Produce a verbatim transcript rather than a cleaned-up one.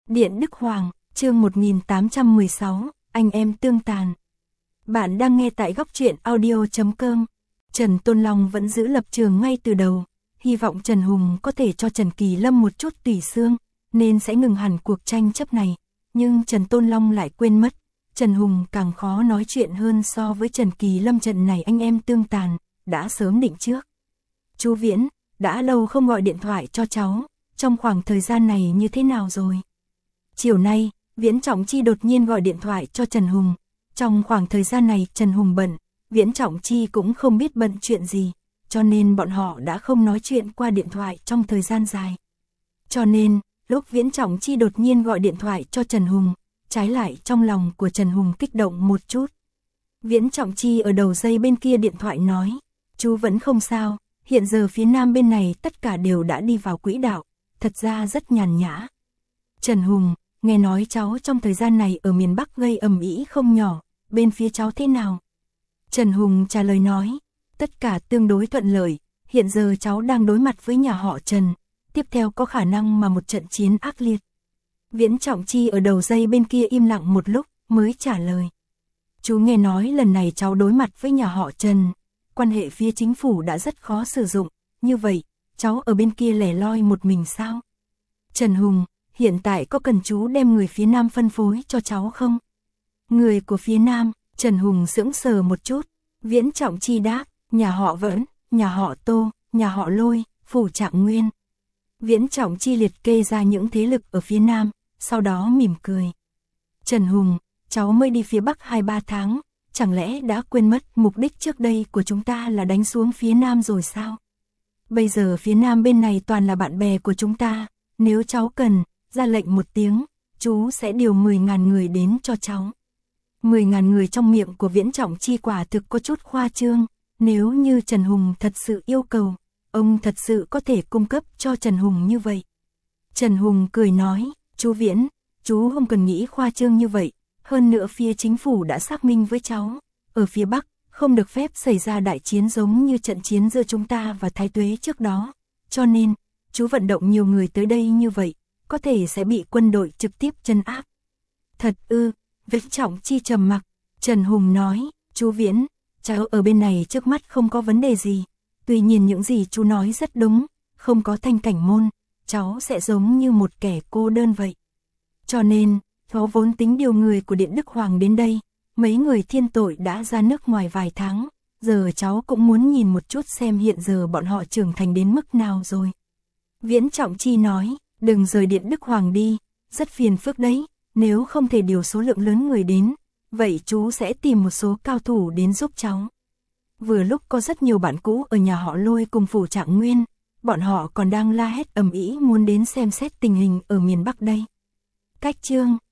Điện Đức Hoàng, chương một nghìn tám trăm mười sáu, anh em tương tàn. Bạn đang nghe tại góc truyện audio chấm com. Trần Tôn Long vẫn giữ lập trường ngay từ đầu, hy vọng Trần Hùng có thể cho Trần Kỳ Lâm một chút tùy xương, nên sẽ ngừng hẳn cuộc tranh chấp này. Nhưng Trần Tôn Long lại quên mất, Trần Hùng càng khó nói chuyện hơn so với Trần Kỳ Lâm. Trận này anh em tương tàn, đã sớm định trước. Chú Viễn, đã lâu không gọi điện thoại cho cháu, trong khoảng thời gian này như thế nào rồi? Chiều nay, Viễn Trọng Chi đột nhiên gọi điện thoại cho Trần Hùng. Trong khoảng thời gian này Trần Hùng bận, Viễn Trọng Chi cũng không biết bận chuyện gì, cho nên bọn họ đã không nói chuyện qua điện thoại trong thời gian dài. Cho nên, lúc Viễn Trọng Chi đột nhiên gọi điện thoại cho Trần Hùng, trái lại trong lòng của Trần Hùng kích động một chút. Viễn Trọng Chi ở đầu dây bên kia điện thoại nói, chú vẫn không sao, hiện giờ phía nam bên này tất cả đều đã đi vào quỹ đạo, thật ra rất nhàn nhã. Trần Hùng, nghe nói cháu trong thời gian này ở miền Bắc gây ầm ĩ không nhỏ, bên phía cháu thế nào? Trần Hùng trả lời nói, tất cả tương đối thuận lợi, hiện giờ cháu đang đối mặt với nhà họ Trần, tiếp theo có khả năng mà một trận chiến ác liệt. Viễn Trọng Chi ở đầu dây bên kia im lặng một lúc mới trả lời. Chú nghe nói lần này cháu đối mặt với nhà họ Trần, quan hệ phía chính phủ đã rất khó sử dụng, như vậy, cháu ở bên kia lẻ loi một mình sao? Trần Hùng, hiện tại có cần chú đem người phía Nam phân phối cho cháu không? Người của phía Nam, Trần Hùng sững sờ một chút, Viễn Trọng Chi đáp, nhà họ Vẫn, nhà họ Tô, nhà họ Lôi, Phủ Trạng Nguyên. Viễn Trọng Chi liệt kê ra những thế lực ở phía Nam, sau đó mỉm cười. Trần Hùng, cháu mới đi phía Bắc hai ba tháng, chẳng lẽ đã quên mất mục đích trước đây của chúng ta là đánh xuống phía Nam rồi sao? Bây giờ phía Nam bên này toàn là bạn bè của chúng ta, nếu cháu cần, ra lệnh một tiếng, chú sẽ điều mười ngàn người đến cho cháu. mười ngàn người trong miệng của Viễn Trọng Chi quả thực có chút khoa trương, nếu như Trần Hùng thật sự yêu cầu, ông thật sự có thể cung cấp cho Trần Hùng như vậy. Trần Hùng cười nói, chú Viễn, chú không cần nghĩ khoa trương như vậy, hơn nữa phía chính phủ đã xác minh với cháu, ở phía Bắc, không được phép xảy ra đại chiến giống như trận chiến giữa chúng ta và Thái Tuế trước đó, cho nên, chú vận động nhiều người tới đây như vậy, có thể sẽ bị quân đội trực tiếp trấn áp. Thật ư? Viễn Trọng Chi trầm mặc. Trần Hùng nói, chú Viễn, cháu ở bên này trước mắt không có vấn đề gì, tuy nhiên những gì chú nói rất đúng, không có thanh cảnh môn, cháu sẽ giống như một kẻ cô đơn vậy. Cho nên, cháu vốn tính điều người của Điện Đức Hoàng đến đây, mấy người thiên tội đã ra nước ngoài vài tháng, giờ cháu cũng muốn nhìn một chút xem hiện giờ bọn họ trưởng thành đến mức nào rồi. Viễn Trọng Chi nói, đừng rời Điện Đức Hoàng đi, rất phiền phức đấy, nếu không thể điều số lượng lớn người đến, vậy chú sẽ tìm một số cao thủ đến giúp cháu. Vừa lúc có rất nhiều bạn cũ ở nhà họ Lôi cùng Phủ Trạng Nguyên, bọn họ còn đang la hét ầm ĩ muốn đến xem xét tình hình ở miền Bắc đây. Cách chương